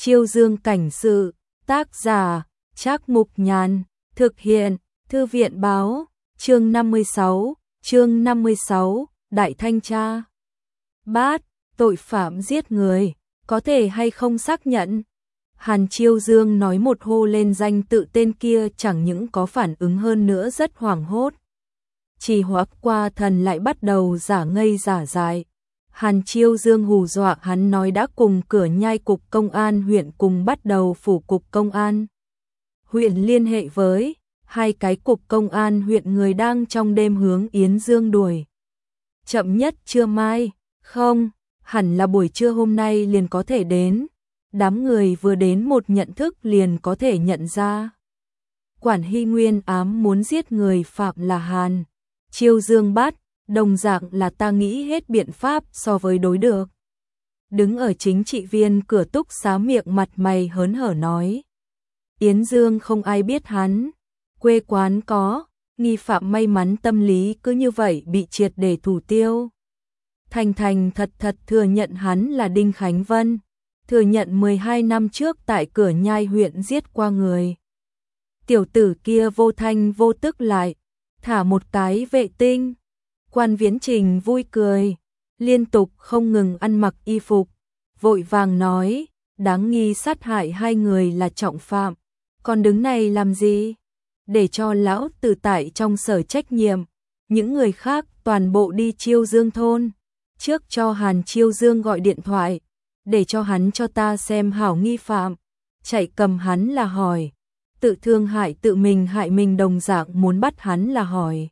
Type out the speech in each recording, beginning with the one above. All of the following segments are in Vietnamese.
Chiêu Dương cảnh sự, tác giả, Trác Mục Nhàn, thực hiện, Thư viện báo, chương 56, Đại Thanh Tra. Bát, tội phạm giết người, có thể hay không xác nhận? Hàn Chiêu Dương nói một hô lên danh tự tên kia chẳng những có phản ứng hơn nữa rất hoảng hốt. Chỉ hoắc qua thần lại bắt đầu giả ngây giả dại. Hàn Chiêu Dương hù dọa hắn nói đã cùng Cửa Nhai cục công an huyện cùng bắt đầu phủ cục công an huyện liên hệ với hai cái cục công an huyện người đang trong đêm hướng Yến Dương đuổi. Chậm nhất trưa mai, không, hẳn là buổi trưa hôm nay liền có thể đến. Đám người vừa đến một nhận thức liền có thể nhận ra. Quản Hy Nguyên ám muốn giết người phạm là Hàn Chiêu Dương bắt, đồng dạng là ta nghĩ hết biện pháp so với đối được. Đứng ở chính trị viên cửa túc xá miệng mặt mày hớn hở nói. Yến Dương không ai biết hắn, quê quán có, nghi phạm may mắn tâm lý cứ như vậy bị triệt để thủ tiêu. Thành thành thật thật thừa nhận hắn là Đinh Khánh Vân, thừa nhận 12 năm trước tại Cửa Nhai huyện giết qua người. Tiểu tử kia vô thanh vô tức lại, thả một cái vệ tinh. Quan Viễn Trình vui cười, liên tục không ngừng ăn mặc y phục, vội vàng nói, đáng nghi sát hại hai người là trọng phạm, còn đứng này làm gì? Để cho lão tử tại trong sở trách nhiệm, những người khác toàn bộ đi Chiêu Dương thôn, trước cho Hàn Chiêu Dương gọi điện thoại, để cho hắn cho ta xem hảo nghi phạm, chạy cầm hắn là hỏi, tự thương hại tự mình hại mình đồng dạng muốn bắt hắn là hỏi.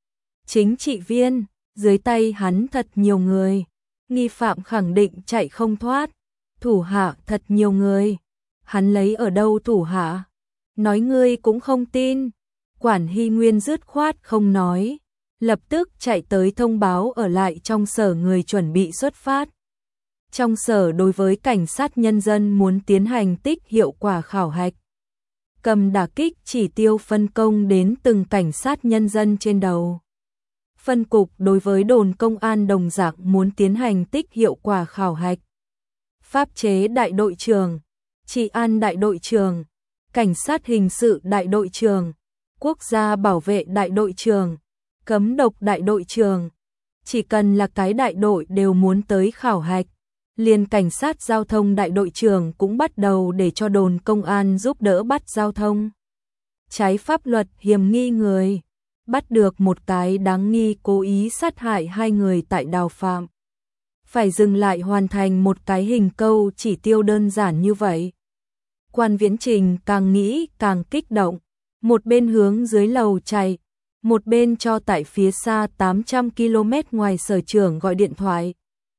Chính trị viên, dưới tay hắn thật nhiều người, nghi phạm khẳng định chạy không thoát, thủ hạ thật nhiều người, hắn lấy ở đâu thủ hạ? Nói ngươi cũng không tin. Quản Hy Nguyên dứt khoát không nói, lập tức chạy tới thông báo ở lại trong sở người chuẩn bị xuất phát. Trong sở đối với cảnh sát nhân dân muốn tiến hành tích hiệu quả khảo hạch, cầm đả kích chỉ tiêu phân công đến từng cảnh sát nhân dân trên đầu. Phân cục đối với đồn công an đồng dạng muốn tiến hành tích hiệu quả khảo hạch. Pháp chế đại đội trưởng, trị an đại đội trưởng, cảnh sát hình sự đại đội trưởng, quốc gia bảo vệ đại đội trưởng, cấm độc đại đội trưởng. Chỉ cần là cái đại đội đều muốn tới khảo hạch. Liền cảnh sát giao thông đại đội trưởng cũng bắt đầu để cho đồn công an giúp đỡ bắt giao thông. Trái pháp luật hiểm nghi người. Bắt được một cái đáng nghi cố ý sát hại hai người tại Đào Phạm. Phải dừng lại hoàn thành một cái hình câu chỉ tiêu đơn giản như vậy. Quan Viễn Trình càng nghĩ càng kích động. Một bên hướng dưới lầu chạy, một bên cho tại phía xa 800 km ngoài sở trưởng gọi điện thoại.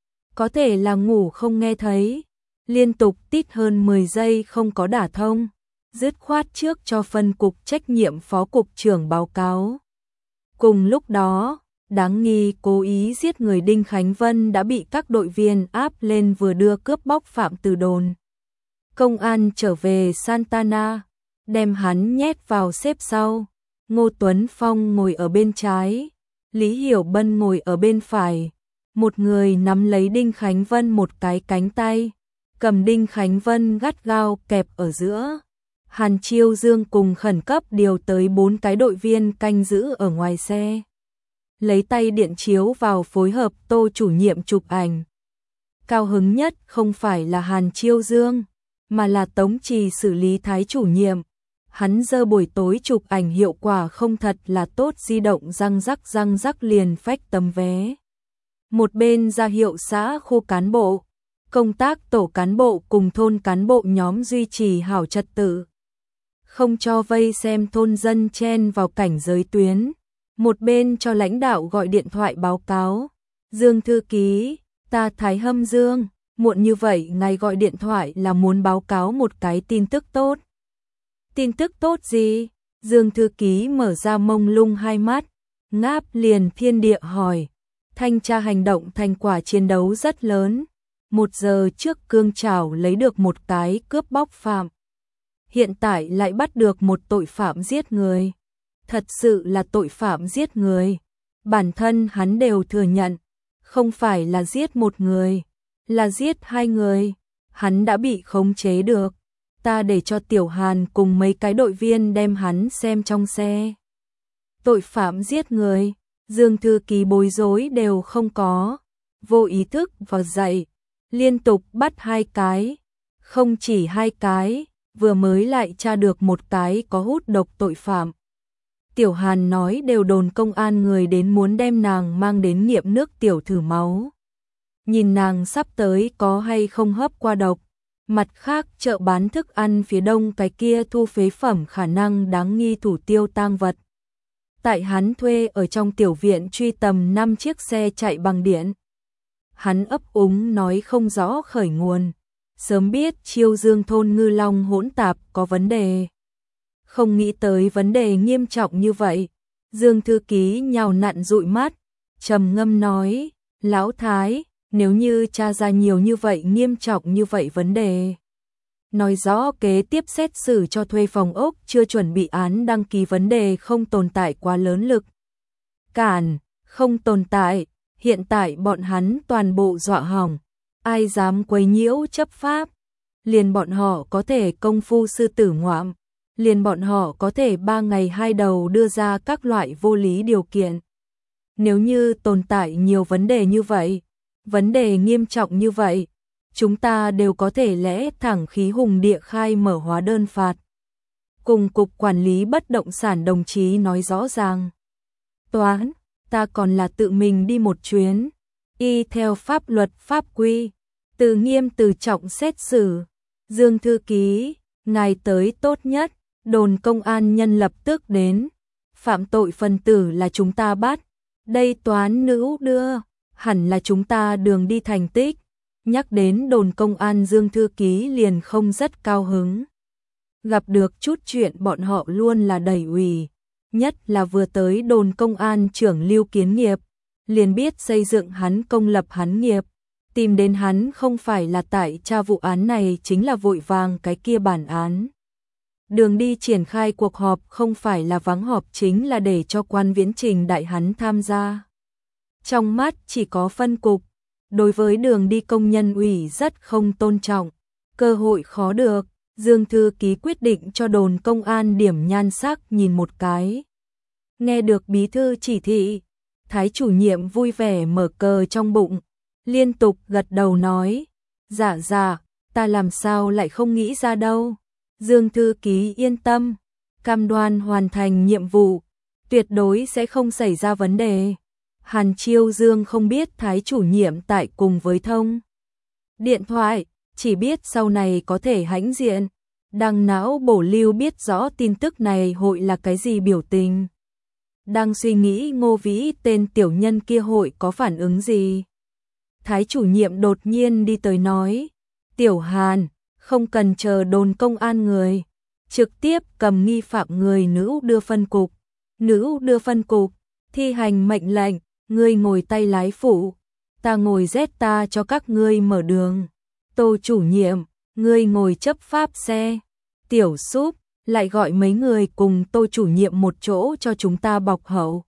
Có thể là ngủ không nghe thấy, liên tục tít hơn 10 giây không có đả thông, dứt khoát trước cho phân cục trách nhiệm phó cục trưởng báo cáo. Cùng lúc đó, đáng nghi cố ý giết người Đinh Khánh Vân đã bị các đội viên áp lên vừa đưa cướp bóc phạm từ đồn công an trở về Santana, đem hắn nhét vào xếp sau. Ngô Tuấn Phong ngồi ở bên trái, Lý Hiểu Bân ngồi ở bên phải. Một người nắm lấy Đinh Khánh Vân một cái cánh tay, cầm Đinh Khánh Vân gắt gao kẹp ở giữa. Hàn Chiêu Dương cùng khẩn cấp điều tới 4 cái đội viên canh giữ ở ngoài xe. Lấy tay điện chiếu vào phối hợp Tô chủ nhiệm chụp ảnh. Cao hứng nhất không phải là Hàn Chiêu Dương, mà là Tống Trì xử lý Thái chủ nhiệm. Hắn giờ buổi tối chụp ảnh hiệu quả không thật là tốt, di động răng rắc liền phách tấm vé. Một bên ra hiệu xã khu cán bộ, công tác tổ cán bộ cùng thôn cán bộ nhóm duy trì hảo trật tự, không cho vây xem thôn dân chen vào cảnh giới tuyến. Một bên cho lãnh đạo gọi điện thoại báo cáo. Dương thư ký, ta Thái Hâm Dương, muộn như vậy ngài gọi điện thoại là muốn báo cáo một cái tin tức tốt. Tin tức tốt gì? Dương thư ký mở ra mông lung hai mắt, ngáp liền thiên địa hỏi. Thanh tra hành động thành quả chiến đấu rất lớn. 1 giờ trước Cương Trảo lấy được một cái cướp bóc phạm. Hiện tại lại bắt được một tội phạm giết người. Thật sự là tội phạm giết người. Bản thân hắn đều thừa nhận. Không phải là giết một người, là giết hai người. hắn đã bị khống chế được. Ta để cho Tiểu Hàn cùng mấy cái đội viên đem hắn xem trong xe. Tội phạm giết người, Dương thư ký bối rối đều không có, vô ý thức và dậy, liên tục bắt 2 cái, không chỉ 2 cái, vừa mới lại tra được một cái có hút độc tội phạm. Tiểu Hàn nói đều đồn công an người đến muốn đem nàng mang đến nghiệm nước tiểu thử máu. Nhìn nàng sắp tới có hay không hấp qua độc. Mặt khác chợ bán thức ăn phía đông cái kia thu phế phẩm khả năng đáng nghi thủ tiêu tang vật. Tại hắn thuê ở trong tiểu viện truy tầm 5 chiếc xe chạy bằng điện. Hắn ấp úng nói không rõ khởi nguồn. Sớm biết Chiêu Dương thôn Ngư Long hỗn tạp có vấn đề. Không nghĩ tới vấn đề nghiêm trọng như vậy. Dương thư ký nhào nặn dụi mắt, trầm ngâm nói, Lão Thái, nếu như tra ra nhiều như vậy nghiêm trọng như vậy vấn đề. Nói rõ kế tiếp xét xử cho thuê phòng ốc chưa chuẩn bị án đăng ký vấn đề không tồn tại quá lớn lực. Cản, không tồn tại, hiện tại bọn hắn toàn bộ dọa hỏng. Ai dám quấy nhiễu chấp pháp, liền bọn họ có thể công phu sư tử ngoạm, liền bọn họ có thể 3 ngày 2 đầu đưa ra các loại vô lý điều kiện. Nếu như tồn tại nhiều vấn đề như vậy, vấn đề nghiêm trọng như vậy, chúng ta đều có thể lẽ thẳng khí hùng địa khai mở hóa đơn phạt. Cùng cục quản lý bất động sản đồng chí nói rõ ràng. Toán, ta còn là tự mình đi một chuyến, y theo pháp luật pháp quy, từ nghiêm từ trọng xét xử. Dương thư ký, ngài tới tốt nhất, đồn công an nhân lập tức đến. Phạm tội phần tử là chúng ta bắt, đây toán nữ đưa, hẳn là chúng ta đường đi thành tích. Nhắc đến đồn công an Dương thư ký liền không rất cao hứng. Gặp được chút chuyện bọn họ luôn là đẩy ủy, nhất là vừa tới đồn công an trưởng Lưu Kiến Nghiệp, liền biết xây dựng hắn công lập hắn nghiệp. Tìm đến hắn không phải là tại tra vụ án này chính là vội vàng cái kia bản án. Đường đi triển khai cuộc họp không phải là vắng họp chính là để cho quan viễn trình đại hắn tham gia. Trong mắt chỉ có phân cục, đối với đường đi công nhân ủy rất không tôn trọng, cơ hội khó được, Dương thư ký quyết định cho đồn công an điểm nhan sắc nhìn một cái. Nghe được bí thư chỉ thị, Thái chủ nhiệm vui vẻ mở cờ trong bụng, liên tục gật đầu nói, dạ, ta làm sao lại không nghĩ ra đâu. Dương thư ký yên tâm, cam đoan hoàn thành nhiệm vụ, tuyệt đối sẽ không xảy ra vấn đề. Hàn Chiêu Dương không biết Thái chủ nhiệm tại cùng với thông điện thoại, chỉ biết sau này có thể hãnh diện. Đang não bổ lưu biết rõ tin tức này hội là cái gì biểu tình. Đang suy nghĩ Ngô Vĩ tên tiểu nhân kia hội có phản ứng gì. Thái chủ nhiệm đột nhiên đi tới nói, Tiểu Hàn, không cần chờ đồn công an người, trực tiếp cầm nghi phạm người nữ đưa phân cục. Nữ đưa phân cục, thi hành mệnh lệnh, ngươi ngồi tay lái phụ, ta ngồi Zeta cho các ngươi mở đường. Tô chủ nhiệm, ngươi ngồi chấp pháp xe. Tiểu Súp, lại gọi mấy người cùng Tô chủ nhiệm một chỗ cho chúng ta bọc hậu.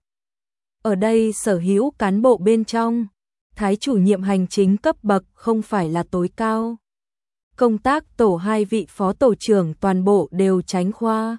Ở đây sở hữu cán bộ bên trong, Thái chủ nhiệm hành chính cấp bậc không phải là tối cao. Công tác tổ 2 vị phó tổ trưởng toàn bộ đều tránh khoa.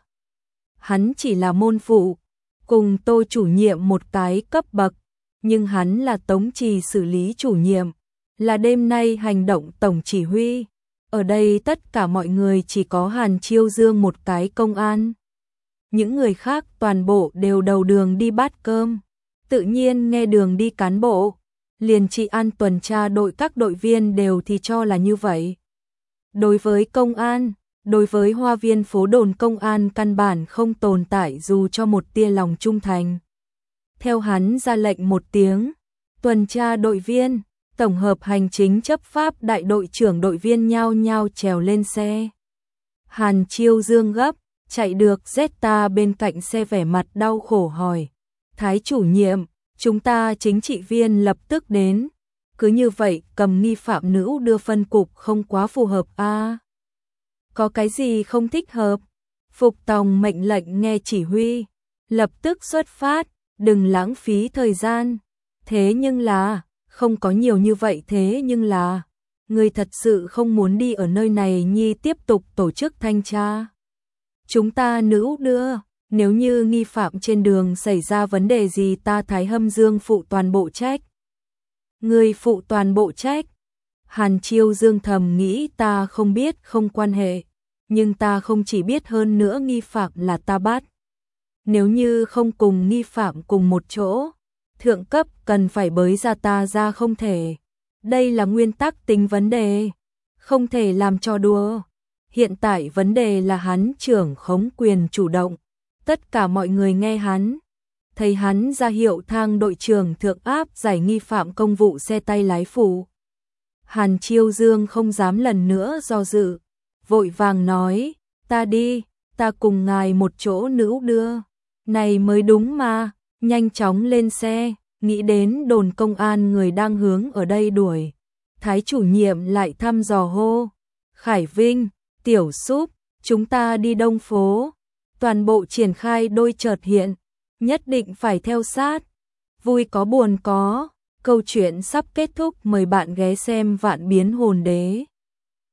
Hắn chỉ là môn phụ, cùng Tô chủ nhiệm một cái cấp bậc, nhưng hắn là tống trì xử lý chủ nhiệm, là đêm nay hành động tổng chỉ huy. Ở đây tất cả mọi người chỉ có Hàn Chiêu Dương một cái công an. Những người khác toàn bộ đều đầu đường đi bát cơm. Tự nhiên nghe đường đi cán bộ, liền trị an tuần tra đội các đội viên đều thì cho là như vậy. Đối với công an, đối với hoa viên phố đồn công an căn bản không tồn tại dù cho một tia lòng trung thành. Theo hắn ra lệnh một tiếng, tuần tra đội viên, tổng hợp hành chính chấp pháp đại đội trưởng đội viên nhao nhao trèo lên xe. Hàn Chiêu Dương gấp, chạy được Zeta bên cạnh xe vẻ mặt đau khổ hỏi, Thái chủ nhiệm, chúng ta chính trị viên lập tức đến, cứ như vậy cầm nghi phạm nữ đưa phân cục không quá phù hợp a. Có cái gì không thích hợp? Phục tòng mệnh lệnh nghe chỉ huy, lập tức xuất phát, đừng lãng phí thời gian. Thế nhưng là, không có nhiều như vậy thế nhưng là, Ngươi thật sự không muốn đi ở nơi này nhi tiếp tục tổ chức thanh tra. Chúng ta nữ đưa, nếu như nghi phạm trên đường xảy ra vấn đề gì ta Thái Hâm Dương phụ toàn bộ trách. Ngươi phụ toàn bộ trách. Hàn Chiêu Dương thầm nghĩ ta không biết không quan hệ, nhưng ta không chỉ biết hơn nữa nghi phạm là ta bắt. Nếu như không cùng nghi phạm cùng một chỗ, thượng cấp cần phải bới ra ta ra không thể. Đây là nguyên tắc tính vấn đề, không thể làm trò đùa. Hiện tại vấn đề là hắn trưởng khống quyền chủ động. Tất cả mọi người nghe hắn. Thấy hắn ra hiệu thang đội trưởng thượng áp giải nghi phạm công vụ xe tay lái phụ. Hàn Chiêu Dương không dám lần nữa do dự. Vội vàng nói, ta đi, ta cùng ngài một chỗ nữ đưa. Này mới đúng mà, nhanh chóng lên xe, nghĩ đến đồn công an người đang hướng ở đây đuổi. Thái chủ nhiệm lại thăm dò hô. Khải Vinh, Tiểu Súp, chúng ta đi Đông phố. Toàn bộ triển khai đôi chợt hiện, nhất định phải theo sát. Vui có buồn có, câu chuyện sắp kết thúc, mời bạn ghé xem Vạn Biến Hồn Đế.